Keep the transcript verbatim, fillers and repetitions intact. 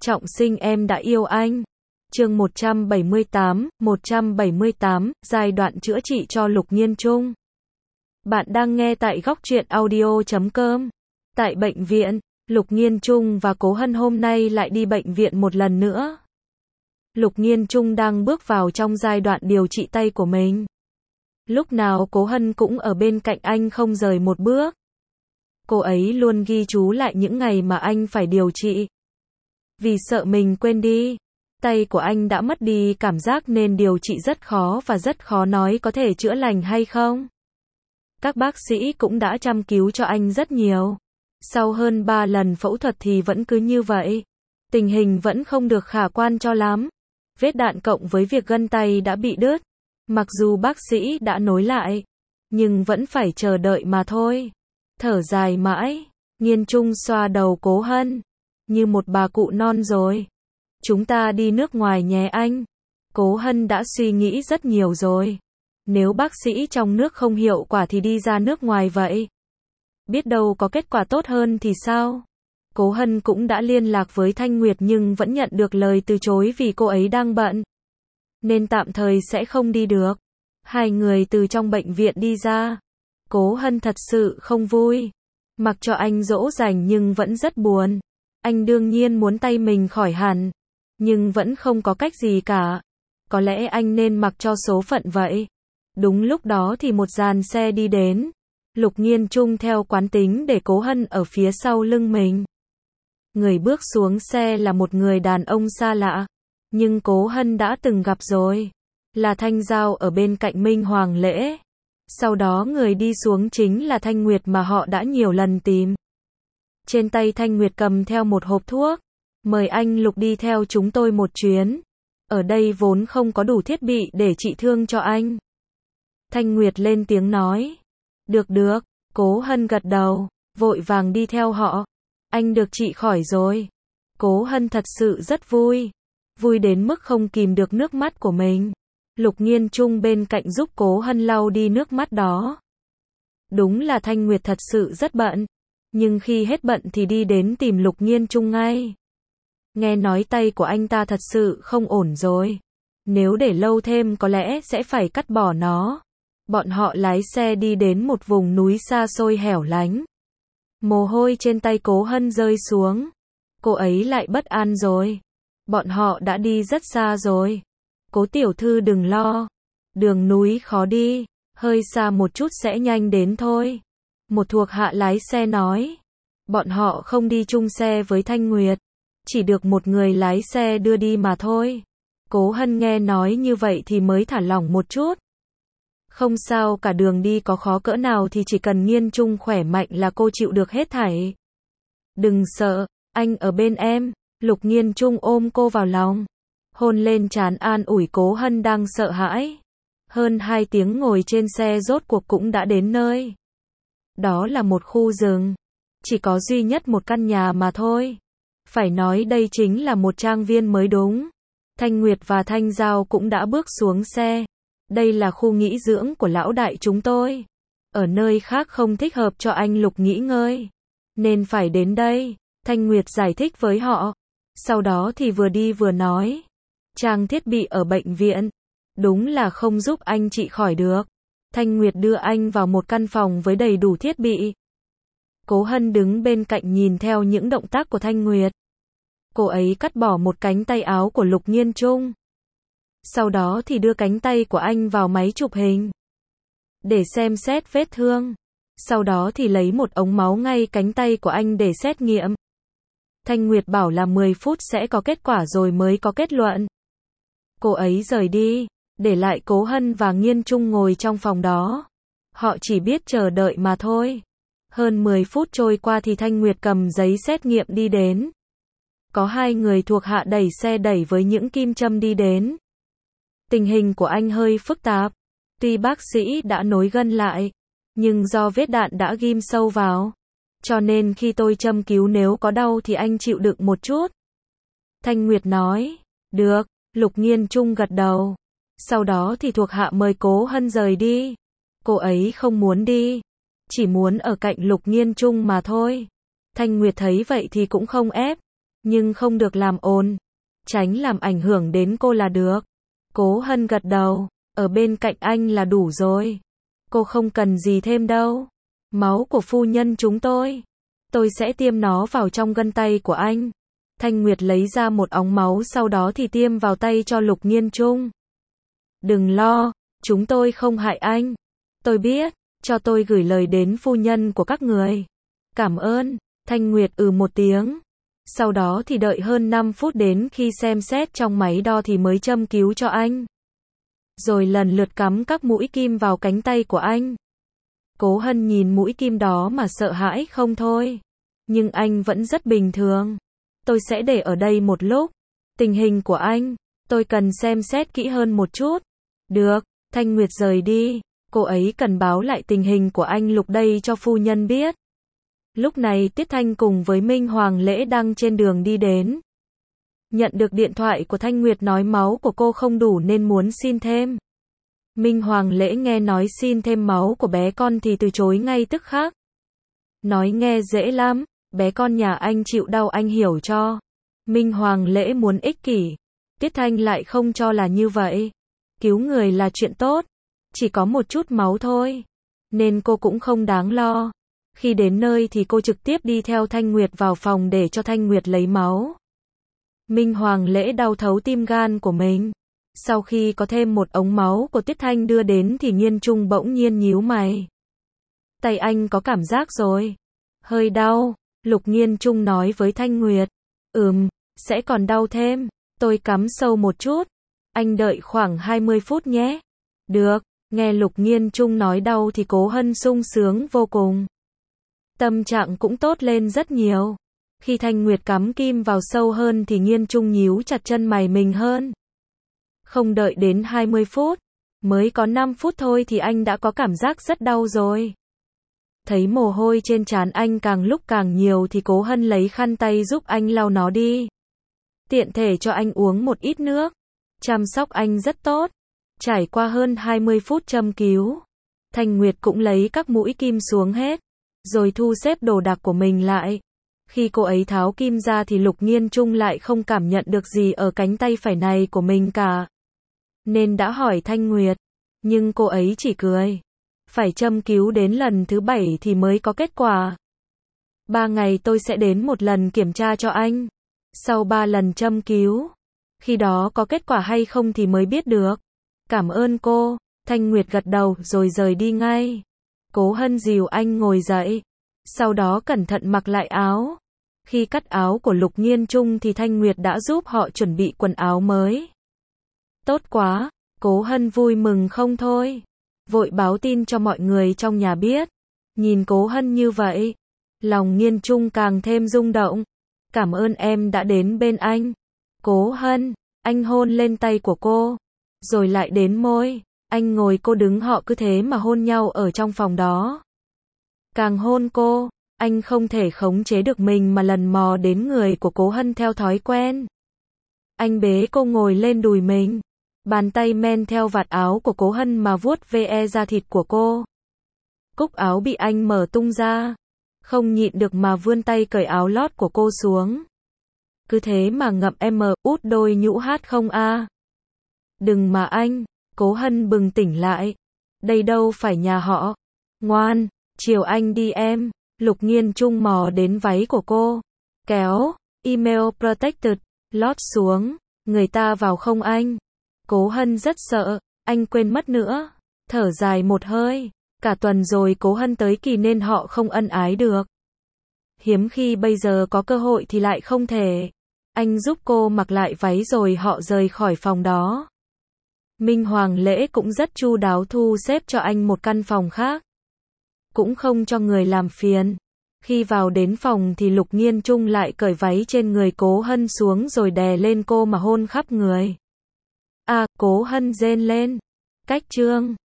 Trọng sinh em đã yêu anh. Chương một trăm bảy mươi tám, một trăm bảy mươi tám, giai đoạn chữa trị cho Lục Nhiên Trung. Bạn đang nghe tại góc truyện audio chấm com. Tại bệnh viện, Lục Nhiên Trung và Cố Hân hôm nay lại đi bệnh viện một lần nữa. Lục Nhiên Trung đang bước vào trong giai đoạn điều trị tay của mình. Lúc nào Cố Hân cũng ở bên cạnh anh không rời một bước. Cô ấy luôn ghi chú lại những ngày mà anh phải điều trị. Vì sợ mình quên đi. Tay của anh đã mất đi cảm giác nên điều trị rất khó và rất khó nói có thể chữa lành hay không. Các bác sĩ cũng đã chăm cứu cho anh rất nhiều. Sau hơn ba lần phẫu thuật thì vẫn cứ như vậy. Tình hình vẫn không được khả quan cho lắm. Vết đạn cộng với việc gân tay đã bị đứt. Mặc dù bác sĩ đã nối lại, nhưng vẫn phải chờ đợi mà thôi. Thở dài mãi, Nhiên Trung xoa đầu Cố Hân. Như một bà cụ non rồi. Chúng ta đi nước ngoài nhé anh. Cố Hân đã suy nghĩ rất nhiều rồi. Nếu bác sĩ trong nước không hiệu quả thì đi ra nước ngoài vậy. Biết đâu có kết quả tốt hơn thì sao? Cố Hân cũng đã liên lạc với Thanh Nguyệt nhưng vẫn nhận được lời từ chối vì cô ấy đang bận. Nên tạm thời sẽ không đi được. Hai người từ trong bệnh viện đi ra. Cố Hân thật sự không vui. Mặc cho anh dỗ dành nhưng vẫn rất buồn. Anh đương nhiên muốn tay mình khỏi hẳn. Nhưng vẫn không có cách gì cả. Có lẽ anh nên mặc cho số phận vậy. Đúng lúc đó thì một dàn xe đi đến. Lục Nhiên Trung theo quán tính để Cố Hân ở phía sau lưng mình. Người bước xuống xe là một người đàn ông xa lạ. Nhưng Cố Hân đã từng gặp rồi. Là Thanh Giao ở bên cạnh Minh Hoàng Lễ. Sau đó người đi xuống chính là Thanh Nguyệt mà họ đã nhiều lần tìm. Trên tay Thanh Nguyệt cầm theo một hộp thuốc. Mời anh Lục đi theo chúng tôi một chuyến. Ở đây vốn không có đủ thiết bị để trị thương cho anh. Thanh Nguyệt lên tiếng nói. Được được, Cố Hân gật đầu, vội vàng đi theo họ. Anh được trị khỏi rồi. Cố Hân thật sự rất vui. Vui đến mức không kìm được nước mắt của mình. Lục Nhiên Trung bên cạnh giúp Cố Hân lau đi nước mắt đó. Đúng là Thanh Nguyệt thật sự rất bận. Nhưng khi hết bận thì đi đến tìm Lục Nhiên Trung ngay. Nghe nói tay của anh ta thật sự không ổn rồi. Nếu để lâu thêm có lẽ sẽ phải cắt bỏ nó. Bọn họ lái xe đi đến một vùng núi xa xôi hẻo lánh. Mồ hôi trên tay Cố Hân rơi xuống. Cô ấy lại bất an rồi. Bọn họ đã đi rất xa rồi. Cố tiểu thư đừng lo. Đường núi khó đi. Hơi xa một chút sẽ nhanh đến thôi. Một thuộc hạ lái xe nói. Bọn họ không đi chung xe với Thanh Nguyệt. Chỉ được một người lái xe đưa đi mà thôi. Cố Hân nghe nói như vậy thì mới thả lỏng một chút. Không sao, cả đường đi có khó cỡ nào thì chỉ cần Nhiên Trung khỏe mạnh là cô chịu được hết thảy. Đừng sợ, anh ở bên em. Lục Nhiên Trung ôm cô vào lòng. Hôn lên trán an ủi Cố Hân đang sợ hãi. Hơn hai tiếng ngồi trên xe rốt cuộc cũng đã đến nơi. Đó là một khu rừng. Chỉ có duy nhất một căn nhà mà thôi. Phải nói đây chính là một trang viên mới đúng. Thanh Nguyệt và Thanh Giao cũng đã bước xuống xe. Đây là khu nghỉ dưỡng của lão đại chúng tôi. Ở nơi khác không thích hợp cho anh Lục nghỉ ngơi. Nên phải đến đây. Thanh Nguyệt giải thích với họ. Sau đó thì vừa đi vừa nói. Trang thiết bị ở bệnh viện. Đúng là không giúp anh trị khỏi được. Thanh Nguyệt đưa anh vào một căn phòng với đầy đủ thiết bị. Cố Hân đứng bên cạnh nhìn theo những động tác của Thanh Nguyệt. Cô ấy cắt bỏ một cánh tay áo của Lục Nhiên Trung. Sau đó thì đưa cánh tay của anh vào máy chụp hình. Để xem xét vết thương. Sau đó thì lấy một ống máu ngay cánh tay của anh để xét nghiệm. Thanh Nguyệt bảo là mười phút sẽ có kết quả rồi mới có kết luận. Cô ấy rời đi. Để lại Cố Hân và Nhiên Trung ngồi trong phòng đó. Họ chỉ biết chờ đợi mà thôi. Hơn mười phút trôi qua thì Thanh Nguyệt cầm giấy xét nghiệm đi đến. Có hai người thuộc hạ đẩy xe đẩy với những kim châm đi đến. Tình hình của anh hơi phức tạp. Tuy bác sĩ đã nối gân lại, nhưng do vết đạn đã ghim sâu vào. Cho nên khi tôi châm cứu nếu có đau thì anh chịu đựng một chút. Thanh Nguyệt nói. Được, Lục Nhiên Trung gật đầu. Sau đó thì thuộc hạ mời Cố Hân rời đi. Cô ấy không muốn đi. Chỉ muốn ở cạnh Lục Nhiên Trung mà thôi. Thanh Nguyệt thấy vậy thì cũng không ép. Nhưng không được làm ồn, tránh làm ảnh hưởng đến cô là được. Cố Hân gật đầu, ở bên cạnh anh là đủ rồi. Cô không cần gì thêm đâu. Máu của phu nhân chúng tôi. Tôi sẽ tiêm nó vào trong gân tay của anh. Thanh Nguyệt lấy ra một ống máu sau đó thì tiêm vào tay cho Lục Nghiên Trung. Đừng lo, chúng tôi không hại anh. Tôi biết, cho tôi gửi lời đến phu nhân của các người. Cảm ơn, Thanh Nguyệt ừ một tiếng. Sau đó thì đợi hơn năm phút đến khi xem xét trong máy đo thì mới châm cứu cho anh. Rồi lần lượt cắm các mũi kim vào cánh tay của anh. Cố Hân nhìn mũi kim đó mà sợ hãi không thôi. Nhưng anh vẫn rất bình thường. Tôi sẽ để ở đây một lúc. Tình hình của anh, tôi cần xem xét kỹ hơn một chút. Được, Thanh Nguyệt rời đi. Cô ấy cần báo lại tình hình của anh Lục đây cho phu nhân biết. Lúc này Tiết Thanh cùng với Minh Hoàng Lễ đang trên đường đi đến. Nhận được điện thoại của Thanh Nguyệt nói máu của cô không đủ nên muốn xin thêm. Minh Hoàng Lễ nghe nói xin thêm máu của bé con thì từ chối ngay tức khắc. Nói nghe dễ lắm, bé con nhà anh chịu đau anh hiểu cho. Minh Hoàng Lễ muốn ích kỷ. Tiết Thanh lại không cho là như vậy. Cứu người là chuyện tốt. Chỉ có một chút máu thôi. Nên cô cũng không đáng lo. Khi đến nơi thì cô trực tiếp đi theo Thanh Nguyệt vào phòng để cho Thanh Nguyệt lấy máu. Minh Hoàng Lễ đau thấu tim gan của mình. Sau khi có thêm một ống máu của Tiết Thanh đưa đến thì Nghiên Trung bỗng nhiên nhíu mày. Tay anh có cảm giác rồi. Hơi đau, Lục Nghiên Trung nói với Thanh Nguyệt. Ừm, sẽ còn đau thêm. Tôi cắm sâu một chút. Anh đợi khoảng hai mươi phút nhé. Được, nghe Lục Nghiên Trung nói đau thì Cố Hân sung sướng vô cùng. Tâm trạng cũng tốt lên rất nhiều. Khi Thanh Nguyệt cắm kim vào sâu hơn thì Nghiên Trung nhíu chặt chân mày mình hơn. Không đợi đến hai mươi phút, mới có năm phút thôi thì anh đã có cảm giác rất đau rồi. Thấy mồ hôi trên trán anh càng lúc càng nhiều thì Cố Hân lấy khăn tay giúp anh lau nó đi. Tiện thể cho anh uống một ít nước. Chăm sóc anh rất tốt. Trải qua hơn hai mươi phút châm cứu, Thanh Nguyệt cũng lấy các mũi kim xuống hết, rồi thu xếp đồ đạc của mình lại. Khi cô ấy tháo kim ra thì Lục Nghiên Trung lại không cảm nhận được gì ở cánh tay phải này của mình cả. Nên đã hỏi Thanh Nguyệt, nhưng cô ấy chỉ cười. Phải châm cứu đến lần thứ bảy thì mới có kết quả. Ba ngày tôi sẽ đến một lần kiểm tra cho anh. Sau ba lần châm cứu, khi đó có kết quả hay không thì mới biết được. Cảm ơn cô. Thanh Nguyệt gật đầu rồi rời đi ngay. Cố Hân dìu anh ngồi dậy. Sau đó cẩn thận mặc lại áo. Khi cắt áo của Lục Nghiên Trung thì Thanh Nguyệt đã giúp họ chuẩn bị quần áo mới. Tốt quá, Cố Hân vui mừng không thôi. Vội báo tin cho mọi người trong nhà biết. Nhìn Cố Hân như vậy, lòng Nghiên Trung càng thêm rung động. Cảm ơn em đã đến bên anh. Cố Hân, anh hôn lên tay của cô. Rồi lại đến môi. Anh ngồi cô đứng họ cứ thế mà hôn nhau ở trong phòng đó. Càng hôn cô, anh không thể khống chế được mình mà lần mò đến người của Cố Hân theo thói quen. Anh bế cô ngồi lên đùi mình. Bàn tay men theo vạt áo của Cố Hân mà vuốt ve da thịt của cô. Cúc áo bị anh mở tung ra. Không nhịn được mà vươn tay cởi áo lót của cô xuống. Cứ thế mà ngậm em út đôi nhũ hát không a. Đừng mà anh. Cố Hân bừng tỉnh lại. Đây đâu phải nhà họ. Ngoan, chiều anh đi em. Lục Nghiên Trung mò đến váy của cô. Kéo, email protected, lót xuống. Người ta vào không anh? Cố Hân rất sợ, anh quên mất nữa. Thở dài một hơi. Cả tuần rồi Cố Hân tới kỳ nên họ không ân ái được. Hiếm khi bây giờ có cơ hội thì lại không thể. Anh giúp cô mặc lại váy rồi họ rời khỏi phòng đó. Minh Hoàng Lễ cũng rất chu đáo thu xếp cho anh một căn phòng khác. Cũng không cho người làm phiền. Khi vào đến phòng thì Lục Nghiên Trung lại cởi váy trên người Cố Hân xuống rồi đè lên cô mà hôn khắp người. À, Cố Hân rên lên. Cách chương